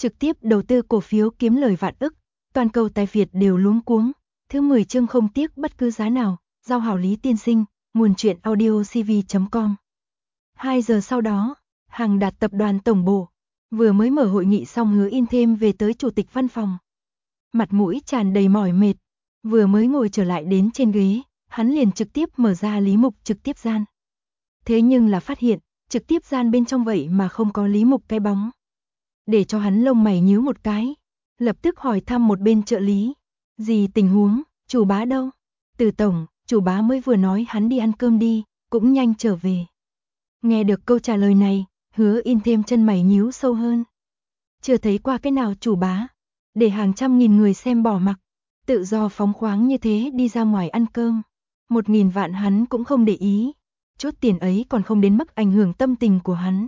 trực tiếp đầu tư cổ phiếu kiếm lời vạn ức, toàn cầu tài Việt đều luống cuống. Thứ 10 chương không tiếc bất cứ giá nào, giao hảo Lý tiên sinh, nguồn truyện audio cv.com. 2 giờ sau đó, Hằng Đạt tập đoàn tổng bộ, vừa mới mở hội nghị xong Hứa In Thêm về tới chủ tịch văn phòng. Mặt mũi tràn đầy mỏi mệt, vừa mới ngồi trở lại đến trên ghế, hắn liền trực tiếp mở ra Lý Mục trực tiếp gian. Thế nhưng là phát hiện, trực tiếp gian bên trong vậy mà không có Lý Mục cái bóng. Để cho hắn lông mày nhíu một cái, lập tức hỏi thăm một bên trợ lý. Gì tình huống, chủ bá đâu? Từ tổng, chủ bá mới vừa nói hắn đi ăn cơm đi, cũng nhanh trở về. Nghe được câu trả lời này, Hứa In Thêm chân mày nhíu sâu hơn. Chưa thấy qua cái nào chủ bá, để hàng trăm nghìn người xem bỏ mặc, tự do phóng khoáng như thế đi ra ngoài ăn cơm. 1.000 vạn hắn cũng không để ý, chút tiền ấy còn không đến mức ảnh hưởng tâm tình của hắn.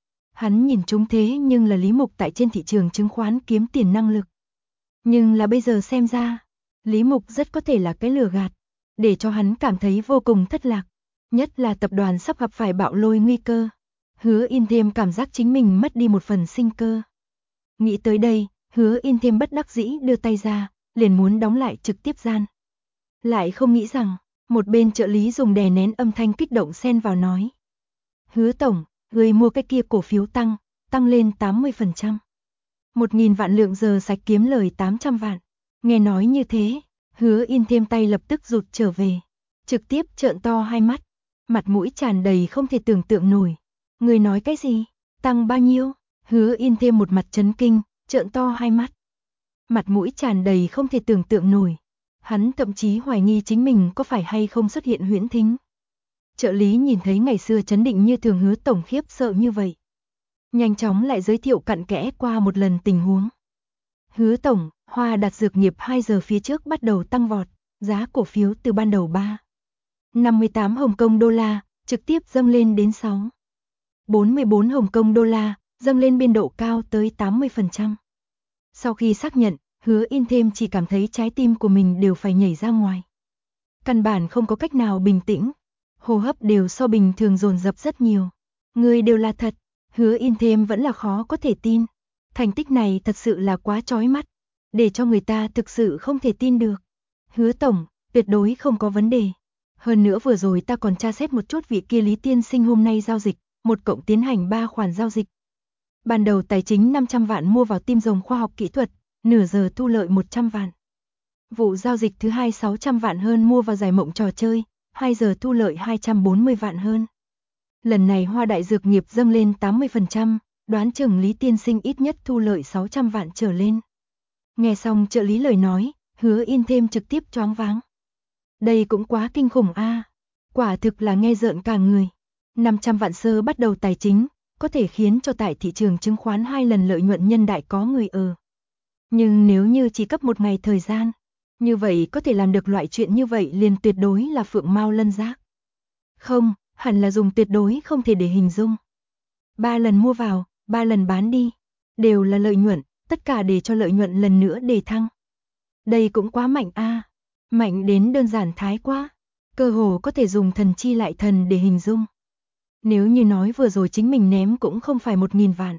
Hắn nhìn chúng thế nhưng là Lý Mục tại trên thị trường chứng khoán kiếm tiền năng lực. Nhưng là bây giờ xem ra, Lý Mục rất có thể là cái lừa gạt, để cho hắn cảm thấy vô cùng thất lạc. Nhất là tập đoàn sắp gặp phải bạo lôi nguy cơ. Hứa In Thêm cảm giác chính mình mất đi một phần sinh cơ. Nghĩ tới đây, Hứa In Thêm bất đắc dĩ đưa tay ra, liền muốn đóng lại trực tiếp gian. Lại không nghĩ rằng, một bên trợ lý dùng đè nén âm thanh kích động xen vào nói. Hứa tổng, người mua cái kia cổ phiếu tăng lên 80%. 1.000 vạn lượng giờ sạch kiếm lời 800 vạn. Nghe nói như thế, Hứa In Thêm tay lập tức rụt trở về, trực tiếp trợn to hai mắt, mặt mũi tràn đầy không thể tưởng tượng nổi. Người nói cái gì? Tăng bao nhiêu? Hứa In Thêm một mặt chấn kinh, trợn to hai mắt, mặt mũi tràn đầy không thể tưởng tượng nổi. Hắn thậm chí hoài nghi chính mình có phải hay không xuất hiện huyễn thính. Trợ lý nhìn thấy ngày xưa trấn định như thường Hứa tổng khiếp sợ như vậy, nhanh chóng lại giới thiệu cặn kẽ qua một lần tình huống. Hứa tổng, Hoa Đạt Dược Nghiệp 2 giờ phía trước bắt đầu tăng vọt, giá cổ phiếu từ ban đầu 3,58 Hồng Kông đô la, trực tiếp dâng lên đến 6,44 Hồng Kông đô la, dâng lên biên độ cao tới 80%. Sau khi xác nhận, Hứa In Thêm chỉ cảm thấy trái tim của mình đều phải nhảy ra ngoài. Căn bản không có cách nào bình tĩnh, hô hấp đều so bình thường dồn dập rất nhiều. Người đều là thật, Hứa In Thêm vẫn là khó có thể tin. Thành tích này thật sự là quá chói mắt, để cho người ta thực sự không thể tin được. Hứa tổng, tuyệt đối không có vấn đề. Hơn nữa vừa rồi ta còn tra xét một chút vị kia Lý tiên sinh hôm nay giao dịch, một cộng tiến hành 3 khoản giao dịch. Ban đầu tài chính 500 vạn mua vào Tim Rồng khoa học kỹ thuật, nửa giờ thu lợi 100 vạn. Vụ giao dịch thứ hai 600 vạn hơn mua vào Giải Mộng trò chơi, 2 giờ thu lợi 240 vạn hơn. Lần này Hoa Đại Dược Nghiệp dâng lên 80%, đoán chừng Lý tiên sinh ít nhất thu lợi 600 vạn trở lên. Nghe xong trợ lý lời nói, Hứa In Thêm trực tiếp choáng váng. Đây cũng quá kinh khủng a, quả thực là nghe rợn cả người. 500 vạn sơ bắt đầu tài chính, có thể khiến cho tại thị trường chứng khoán 2 lần lợi nhuận nhân đại có người ở. Nhưng nếu như chỉ cấp một ngày thời gian, như vậy có thể làm được loại chuyện như vậy liền tuyệt đối là phượng mao lân giác. Không, hẳn là dùng tuyệt đối không thể để hình dung. 3 lần mua vào, 3 lần bán đi, đều là lợi nhuận, tất cả để cho lợi nhuận lần nữa đề thăng. Đây cũng quá mạnh a, mạnh đến đơn giản thái quá, cơ hồ có thể dùng thần chi lại thần để hình dung. Nếu như nói vừa rồi chính mình ném cũng không phải 1.000 vạn,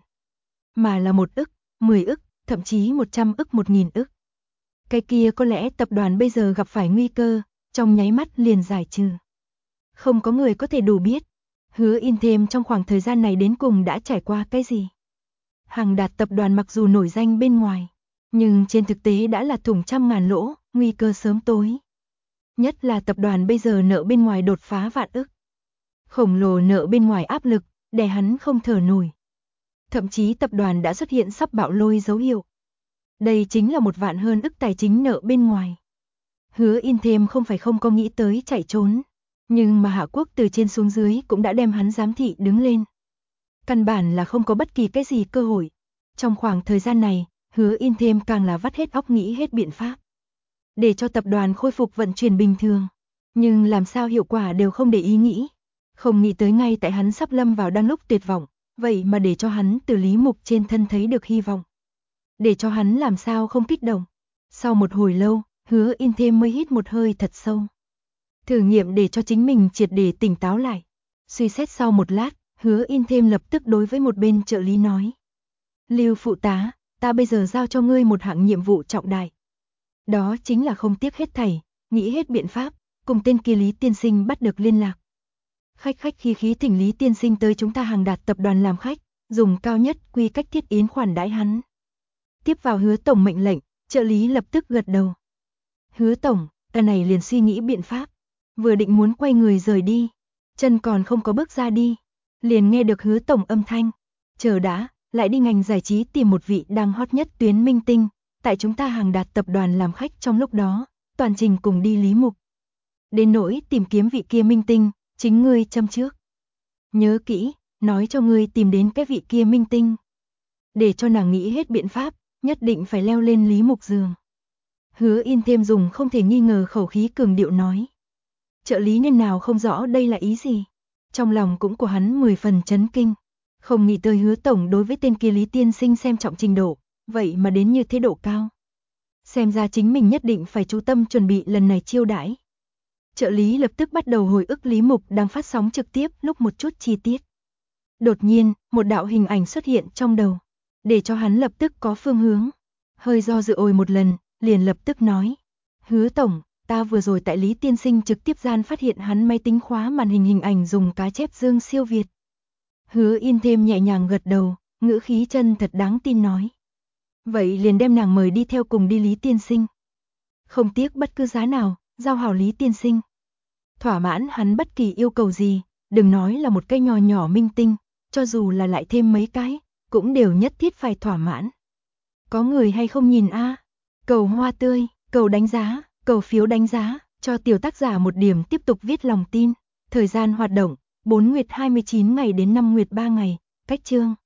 mà là 1 ức, 10 ức, thậm chí 100 ức 1.000 ức. Cái kia có lẽ tập đoàn bây giờ gặp phải nguy cơ, trong nháy mắt liền giải trừ. Không có người có thể đủ biết, Hứa In Thêm trong khoảng thời gian này đến cùng đã trải qua cái gì. Hằng Đạt tập đoàn mặc dù nổi danh bên ngoài, nhưng trên thực tế đã là thủng trăm ngàn lỗ, nguy cơ sớm tối. Nhất là tập đoàn bây giờ nợ bên ngoài đột phá vạn ức. Khổng lồ nợ bên ngoài áp lực, đè hắn không thở nổi. Thậm chí tập đoàn đã xuất hiện sắp bạo lôi dấu hiệu. Đây chính là 1 vạn hơn ức tài chính nợ bên ngoài. Hứa In Thêm không phải không có nghĩ tới chạy trốn, nhưng mà Hạ Quốc từ trên xuống dưới cũng đã đem hắn giám thị đứng lên. Căn bản là không có bất kỳ cái gì cơ hội. Trong khoảng thời gian này, Hứa In Thêm càng là vắt hết óc nghĩ hết biện pháp, để cho tập đoàn khôi phục vận chuyển bình thường. Nhưng làm sao hiệu quả đều không để ý nghĩ. Không nghĩ tới ngay tại hắn sắp lâm vào đang lúc tuyệt vọng, vậy mà để cho hắn từ Lý Mục trên thân thấy được hy vọng. Để cho hắn làm sao không kích động. Sau một hồi lâu, Hứa In Thêm mới hít một hơi thật sâu. Thử nghiệm để cho chính mình triệt để tỉnh táo lại. Suy xét sau một lát, Hứa In Thêm lập tức đối với một bên trợ lý nói. Lưu phụ tá, ta bây giờ giao cho ngươi một hạng nhiệm vụ trọng đại. Đó chính là không tiếc hết thảy, nghĩ hết biện pháp, cùng tên kia Lý tiên sinh bắt được liên lạc. Khách khí khí thỉnh Lý tiên sinh tới chúng ta Hàng Đạt tập đoàn làm khách, dùng cao nhất quy cách thiết yến khoản đãi hắn. Tiếp vào Hứa tổng mệnh lệnh, trợ lý lập tức gật đầu. Hứa tổng, ta này liền suy nghĩ biện pháp, vừa định muốn quay người rời đi, chân còn không có bước ra đi, liền nghe được Hứa tổng âm thanh, chờ đã, lại đi ngành giải trí tìm một vị đang hot nhất tuyến minh tinh, tại chúng ta Hàng Đạt tập đoàn làm khách trong lúc đó, toàn trình cùng đi Lý Mục. Đến nỗi tìm kiếm vị kia minh tinh, chính ngươi châm trước. Nhớ kỹ, nói cho ngươi tìm đến cái vị kia minh tinh. Để cho nàng nghĩ hết biện pháp, nhất định phải leo lên Lý Mục giường. Hứa Yên thêm dùng không thể nghi ngờ khẩu khí cường điệu nói. Trợ lý nên nào không rõ đây là ý gì. Trong lòng cũng của hắn 10 phần chấn kinh. Không nghĩ tới Hứa tổng đối với tên kia Lý tiên sinh xem trọng trình độ, vậy mà đến như thế độ cao. Xem ra chính mình nhất định phải chú tâm chuẩn bị lần này chiêu đãi. Trợ lý lập tức bắt đầu hồi ức Lý Mục đang phát sóng trực tiếp lúc một chút chi tiết. Đột nhiên, một đạo hình ảnh xuất hiện trong đầu, để cho hắn lập tức có phương hướng. Hơi do dự ôi một lần, liền lập tức nói. Hứa tổng, ta vừa rồi tại Lý tiên sinh trực tiếp gian phát hiện hắn máy tính khóa màn hình ảnh dùng cá chép Dương siêu việt. Hứa Yên thêm nhẹ nhàng gật đầu, ngữ khí chân thật đáng tin nói. Vậy liền đem nàng mời đi theo cùng đi Lý tiên sinh. Không tiếc bất cứ giá nào, giao hảo Lý tiên sinh. Thỏa mãn hắn bất kỳ yêu cầu gì, đừng nói là một cái nhỏ nhỏ minh tinh, cho dù là lại thêm mấy cái, cũng đều nhất thiết phải thỏa mãn. Có người hay không nhìn a? Cầu hoa tươi, cầu đánh giá, cầu phiếu đánh giá, cho tiểu tác giả một điểm tiếp tục viết lòng tin. Thời gian hoạt động, 4 nguyệt 29 ngày đến 5 nguyệt 3 ngày, cách chương.